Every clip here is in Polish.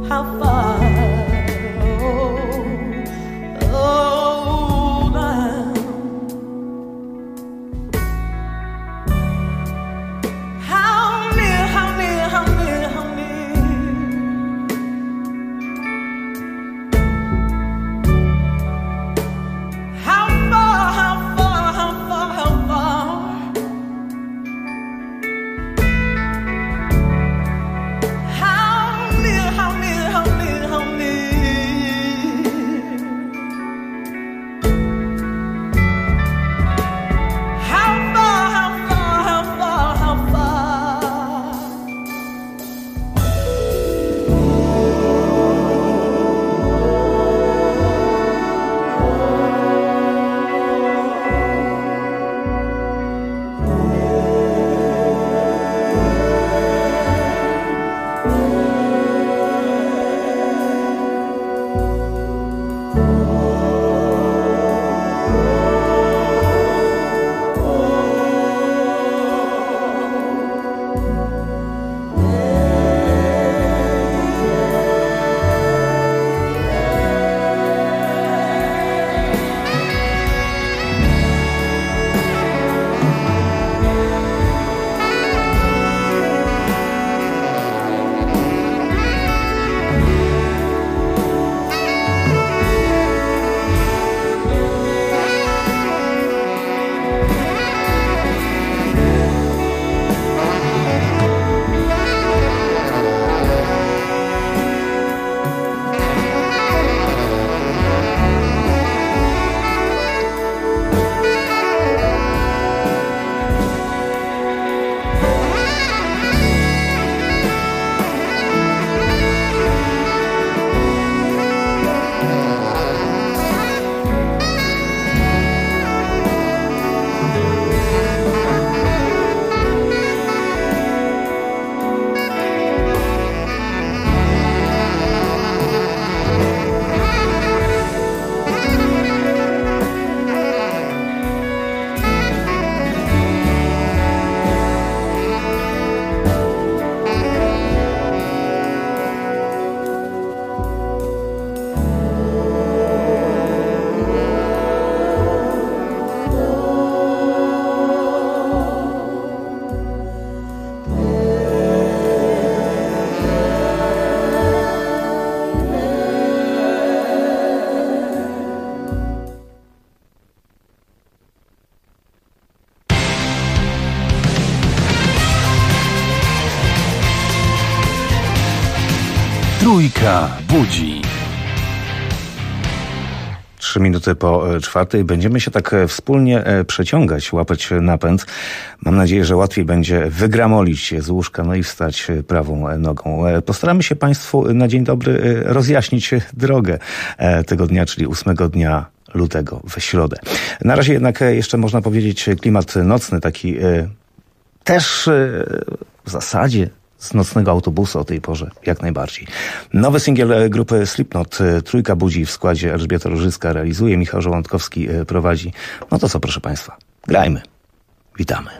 how far. Oh, now. How near, how near, how near, how near. How far, how far, how far, how far. Trójka budzi. 3 minuty po 4:00. Będziemy się tak wspólnie przeciągać, łapać napęd. Mam nadzieję, że łatwiej będzie wygramolić się z łóżka, no i wstać prawą nogą. Postaramy się Państwu na dzień dobry rozjaśnić drogę tego dnia, czyli 8 dnia lutego, w środę. Na razie jednak jeszcze można powiedzieć klimat nocny, taki też w zasadzie z nocnego autobusu o tej porze, jak najbardziej. Nowy singiel grupy Slipknot, Trójka budzi, w składzie Elżbieta Różycka realizuje, Michał Żołądkowski prowadzi. No to co, proszę Państwa, grajmy. Witamy.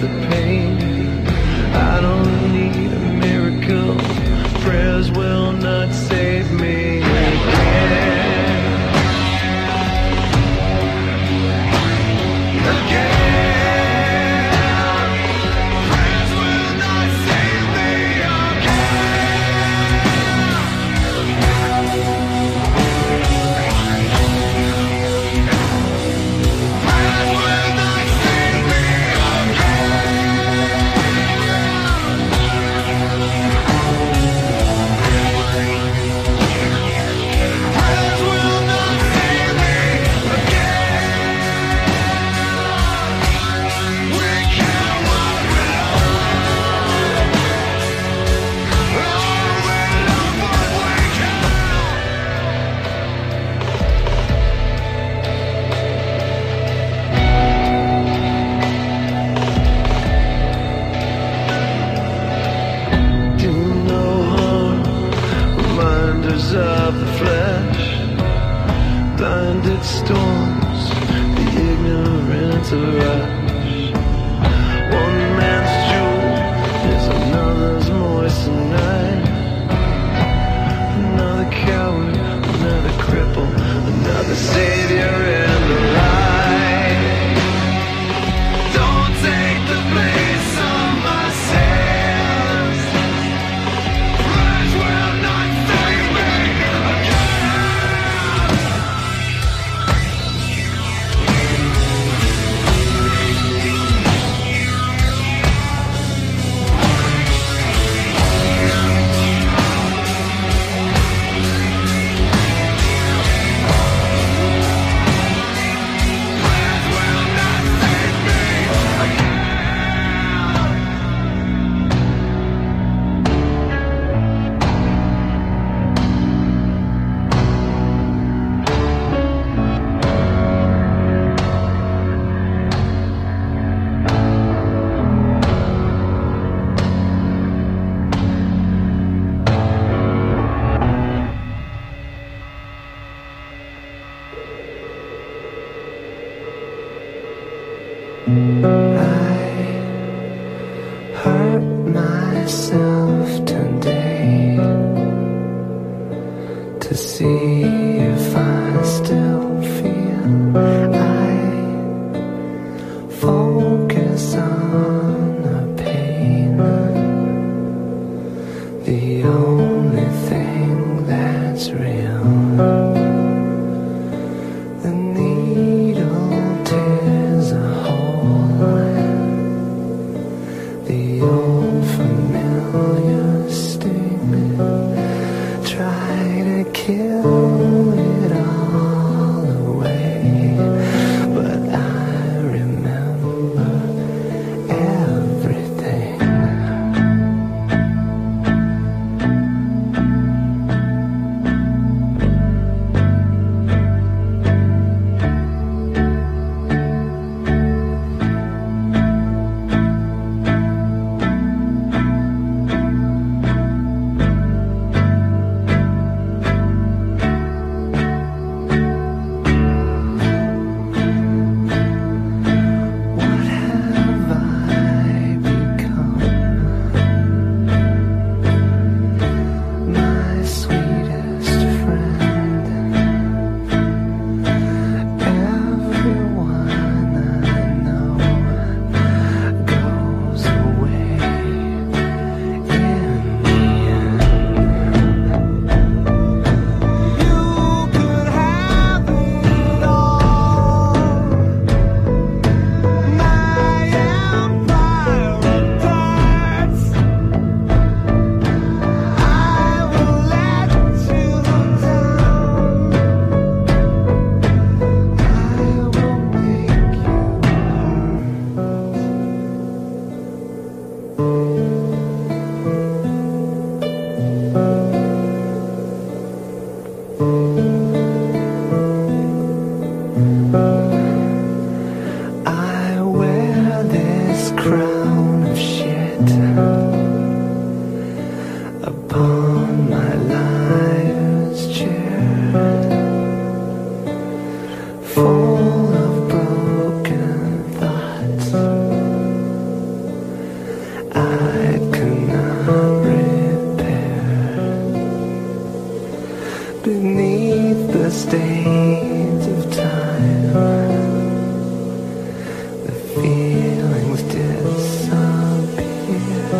the pain. I don't need a miracle. Prayers will not save me again. stains of time. The feelings disappear.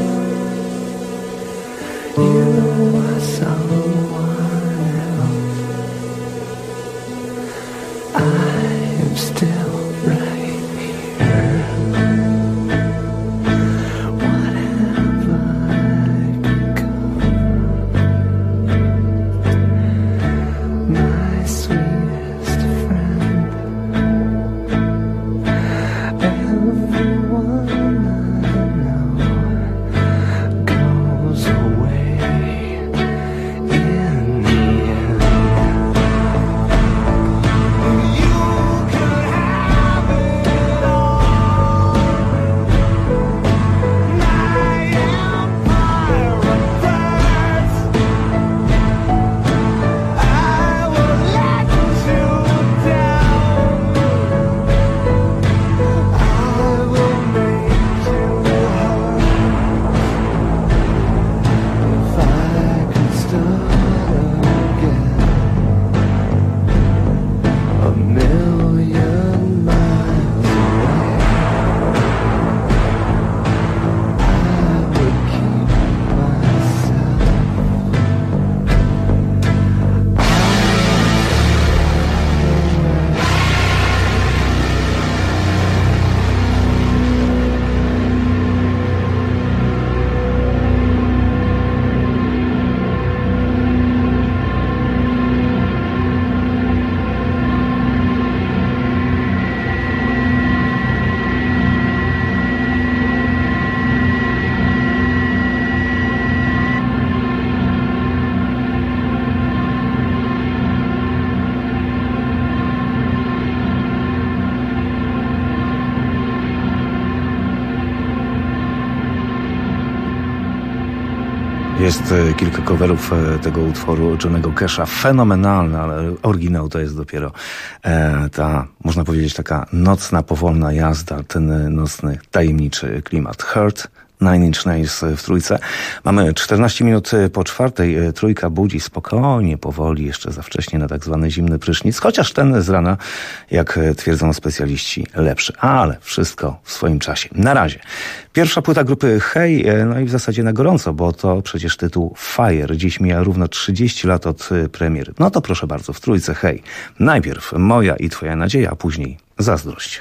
You are someone else. I'm still right here. What have I become? My sweetest friend. Everyone I know goes away in the end. You could have it all. My empire of birds. I will let you down. I will make you hurt. If I could start again, a million miles away, I would keep myself. Jest kilka coverów tego utworu Johnnego Casha. Fenomenalne, ale oryginał to jest dopiero ta, można powiedzieć, taka nocna, powolna jazda, ten nocny, tajemniczy klimat. Hurt, Nine Inch Nails w trójce. Mamy 14 minut po 4. Trójka budzi spokojnie, powoli, jeszcze za wcześnie na tak zwany zimny prysznic, chociaż ten z rana, jak twierdzą specjaliści, lepszy. Ale wszystko w swoim czasie. Na razie. Pierwsza płyta grupy Hej, no i w zasadzie na gorąco, bo to przecież tytuł Fire. Dziś mija równo 30 lat od premiery. No to proszę bardzo, w trójce Hej. Najpierw Moja i Twoja nadzieja, a później Zazdrość.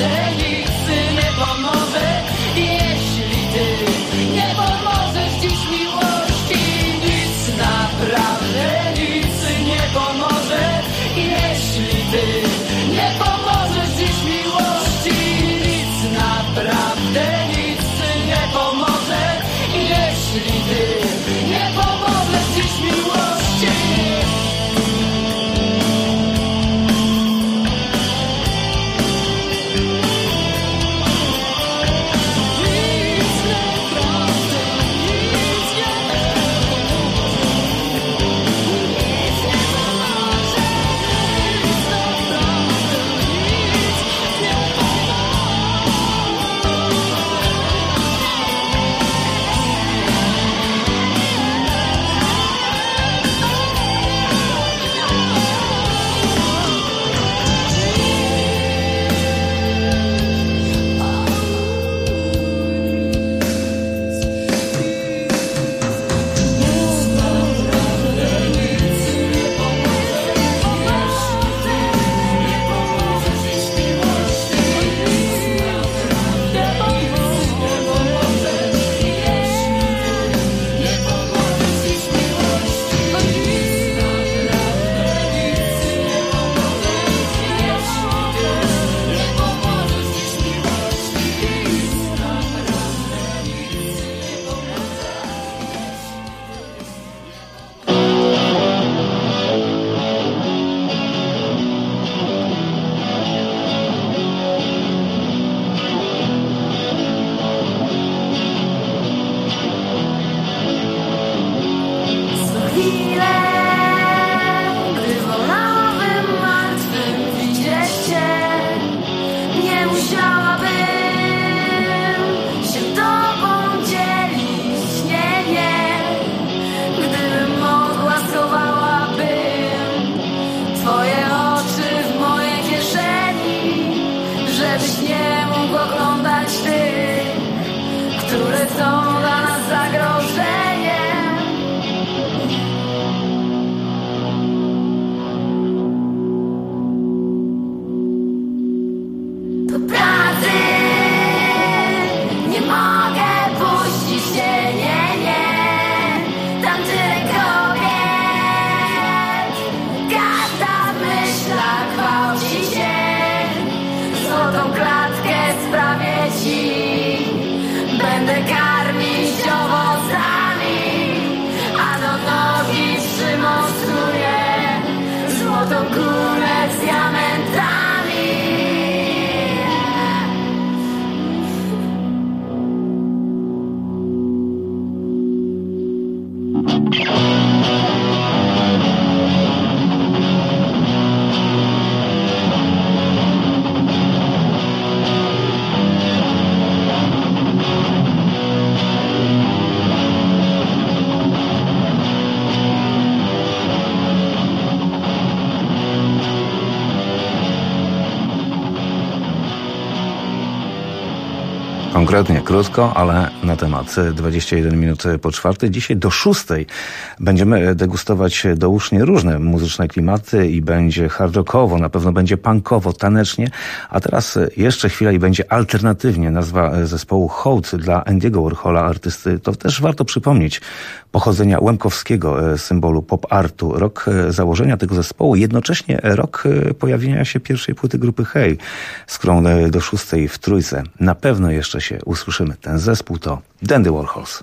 Konkretnie, krótko, ale na temat. 21 minut po 4. Dzisiaj do 6 będziemy degustować dołóżnie różne muzyczne klimaty i będzie hard rockowo, na pewno będzie punkowo, tanecznie, a teraz jeszcze chwila i będzie alternatywnie. Nazwa zespołu Hołd dla Andy'ego Warhola, artysty, to też warto przypomnieć, pochodzenia łemkowskiego symbolu pop-artu, rok założenia tego zespołu, jednocześnie rok pojawienia się pierwszej płyty grupy Hey, z którą do 6 w trójce na pewno jeszcze się usłyszymy. Ten zespół to Dandy Warhols.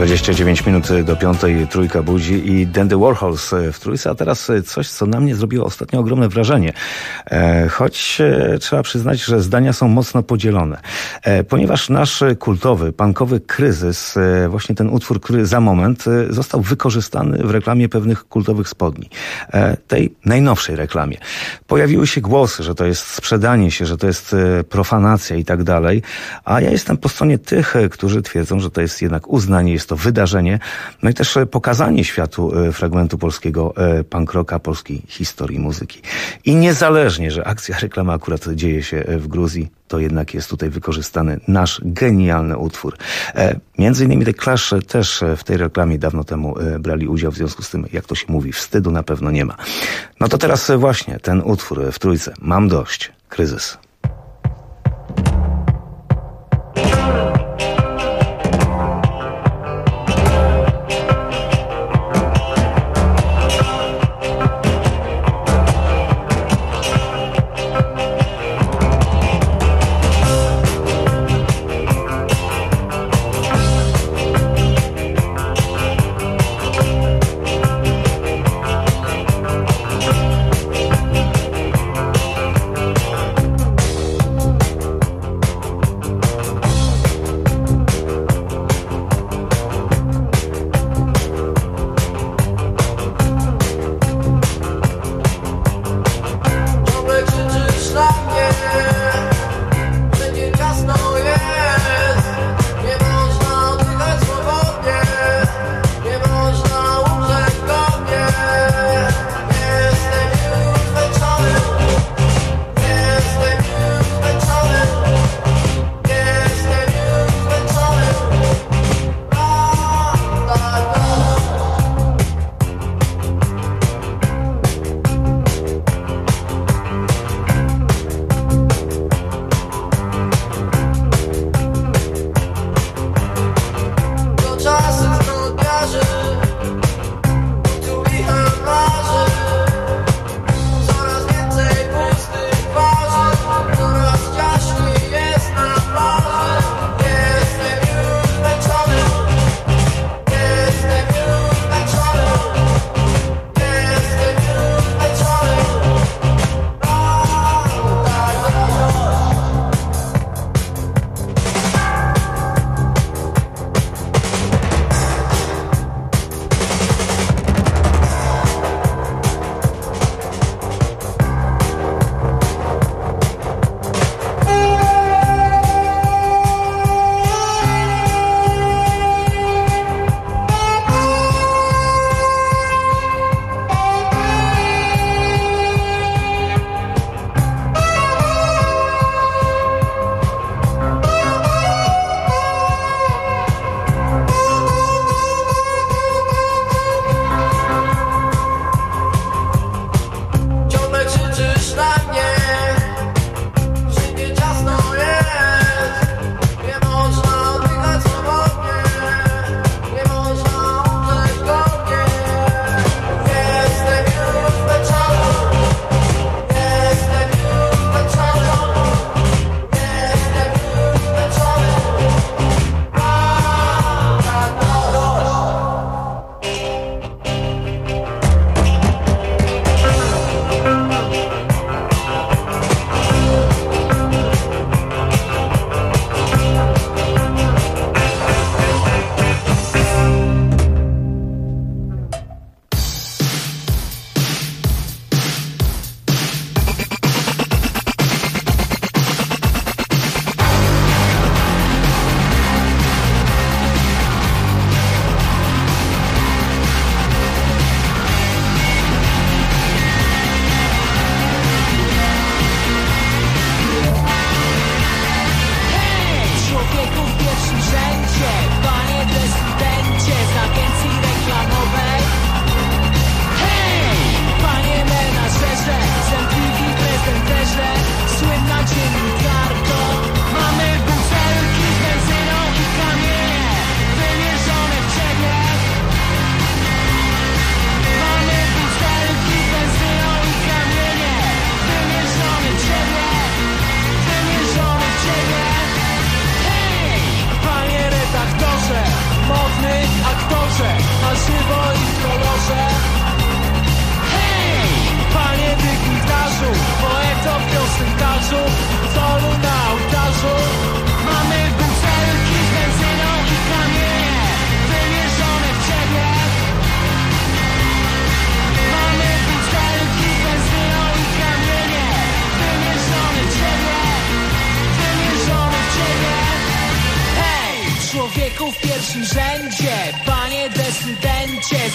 29 minut do 5, Trójka budzi i Dandy Warhols w Trójce, a teraz coś, co na mnie zrobiło ostatnio ogromne wrażenie. Choć trzeba przyznać, że zdania są mocno podzielone. Ponieważ nasz kultowy, punkowy Kryzys, właśnie ten utwór, który za moment został wykorzystany w reklamie pewnych kultowych spodni. Tej najnowszej reklamie. Pojawiły się głosy, że to jest sprzedanie się, że to jest profanacja i tak dalej, a ja jestem po stronie tych, którzy twierdzą, że to jest jednak uznanie, jest to wydarzenie, no i też pokazanie światu fragmentu polskiego punk rocka, polskiej historii muzyki. I niezależnie, że akcja reklama akurat dzieje się w Gruzji, to jednak jest tutaj wykorzystany nasz genialny utwór. Między innymi The Clash też w tej reklamie dawno temu brali udział, w związku z tym, jak to się mówi, wstydu na pewno nie ma. No to teraz właśnie ten utwór w Trójce. Mam dość. Kryzys.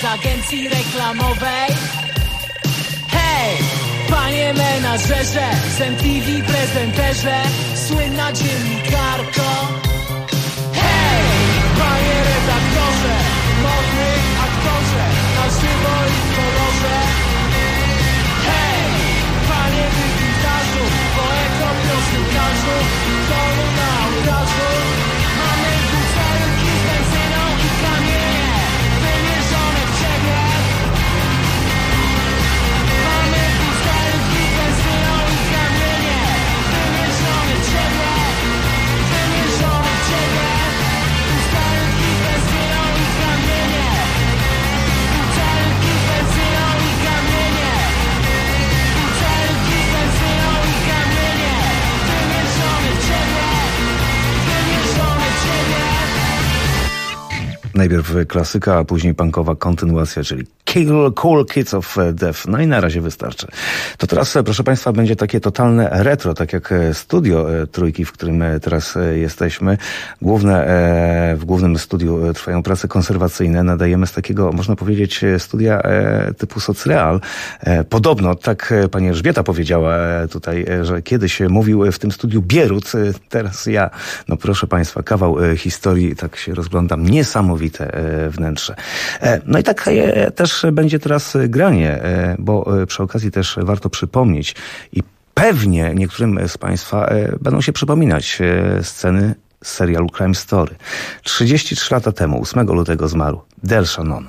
z agencji reklamowej. Hej, panie menażerze, z MTV prezenterze, słynna dziennikarko. Hej, panie redaktorze, modny aktorze, na żywo i w kolorze. Hej, panie wykwintarzu, poeto, piosenkarzu, dolu na ołtarzu. Mamy butelki z benzyną i kamienie wymierzone w ciebie. Mamy butelki z benzyną i kamienie wymierzone w ciebie. Wymierzone w ciebie. Butelki z benzyną i kamienie. Butelki z benzyną i kamienie. Butelki z benzyną i kamienie wymierzone w ciebie. Wymierzone w ciebie. Najpierw klasyka, a później punkowa kontynuacja, czyli Cool Kids of Death. No i na razie wystarczy. To teraz, proszę Państwa, będzie takie totalne retro, tak jak studio Trójki, w którym teraz jesteśmy. W głównym studiu trwają prace konserwacyjne. Nadajemy z takiego, można powiedzieć, studia typu socreal. Podobno, tak pani Elżbieta powiedziała tutaj, że kiedyś mówił w tym studiu Bierut, teraz ja. No proszę Państwa, kawał historii, tak się rozglądam, niesamowite wnętrze. No i tak też będzie teraz granie, bo przy okazji też warto przypomnieć i pewnie niektórym z Państwa będą się przypominać sceny z serialu Crime Story. 33 lata temu, 8 lutego zmarł Del Shannon.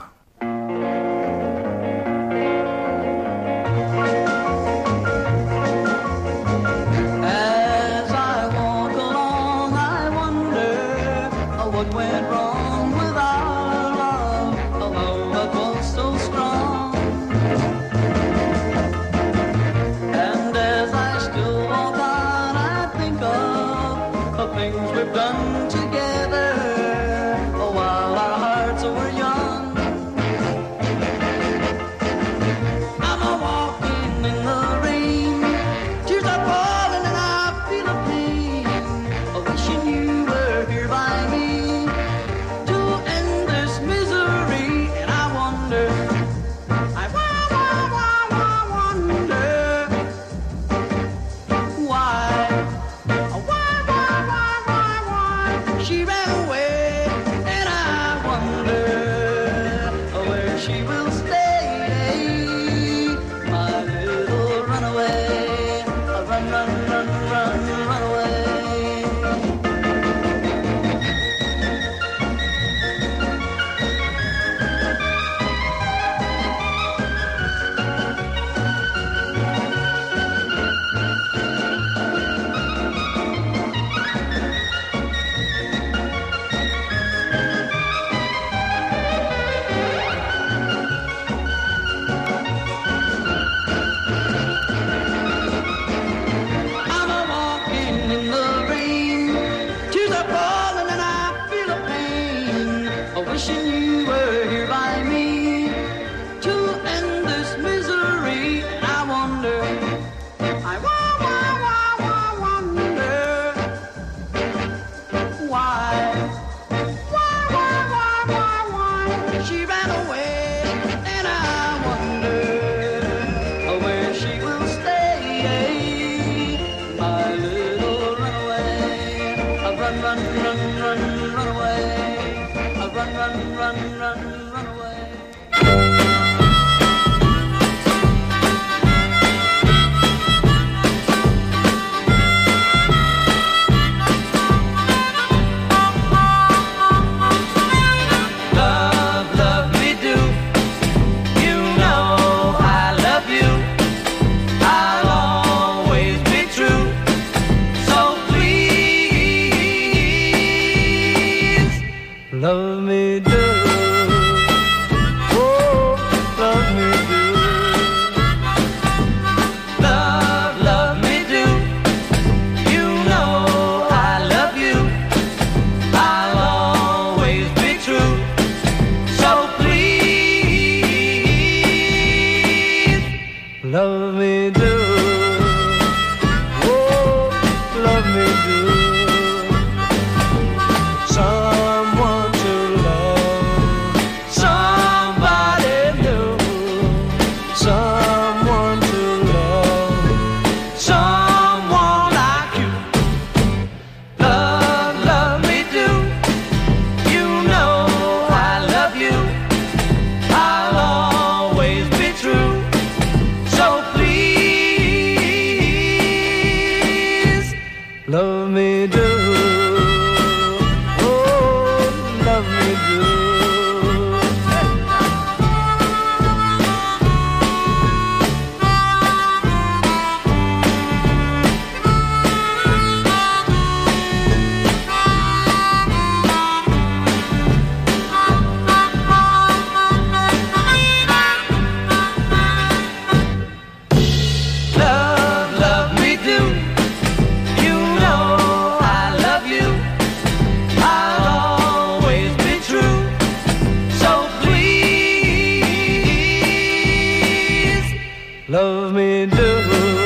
love me do.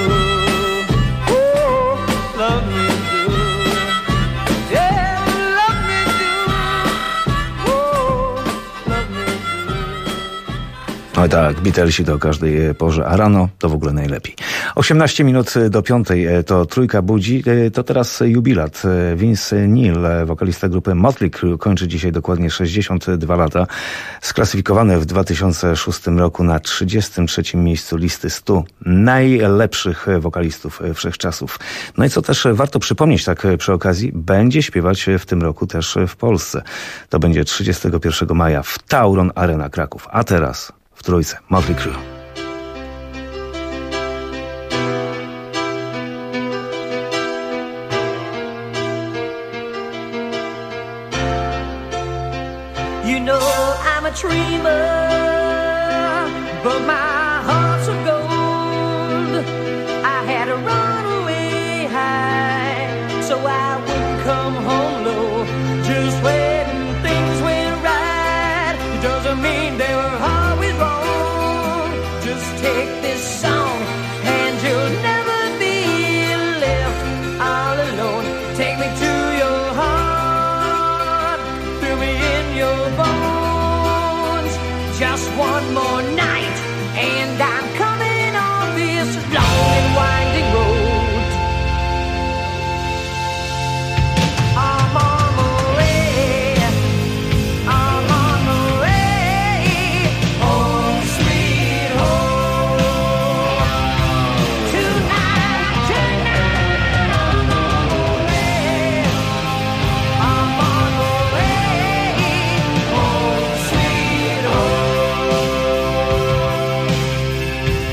Oh, love me do. Yeah, love me do. Oh, love me do. No tak, Beatlesi do każdej porze, a rano to w ogóle najlepiej. 18 minut do 5 to Trójka budzi, to teraz jubilat. Vince Neil, wokalista grupy Motley Crue, kończy dzisiaj dokładnie 62 lata. Sklasyfikowany w 2006 roku na 33 miejscu listy 100 najlepszych wokalistów wszechczasów. No i co też warto przypomnieć tak przy okazji, będzie śpiewać w tym roku też w Polsce. To będzie 31 maja w Tauron Arena Kraków. A teraz w Trójce Motley Crue. You know I'm a dreamer, but my heart's of gold. I had to run away high, so I wouldn't come home low. Just when things went right, it doesn't mean they were always wrong. Just take this song, and you'll never be left all alone. Take me to your heart, fill me in your bones. Just one more night, and I'm coming on this long and winding road. I'm on my way, I'm on my way, home sweet home. Tonight, tonight, I'm on my way, I'm on my way, home sweet home.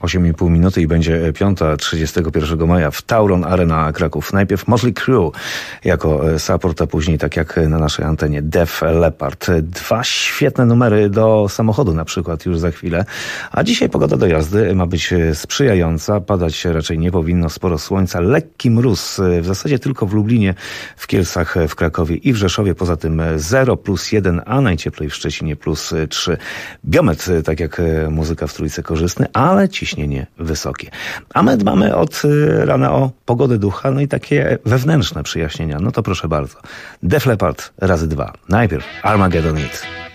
8,5 minuty i będzie 5:31 maja w Tauron Arena Kraków. Najpierw Motley Crue jako support, a później, tak jak na naszej antenie, Def Leppard. 2 świetne numery do samochodu na przykład już za chwilę. A dzisiaj pogoda do jazdy ma być sprzyjająca. Padać raczej nie powinno, sporo słońca, lekki mróz. W zasadzie tylko w Lublinie, w Kielcach, w Krakowie i w Rzeszowie. Poza tym 0 +1, a najcieplej w Szczecinie +3. Biometr, tak jak muzyka w trójce, korzystny, ale ciśnienie wysokie. A my dbamy od rana o pogodę ducha, no i takie wewnętrzne przyjaśnienia. No to proszę bardzo. Def Leppard razy 2. Najpierw Armageddon It.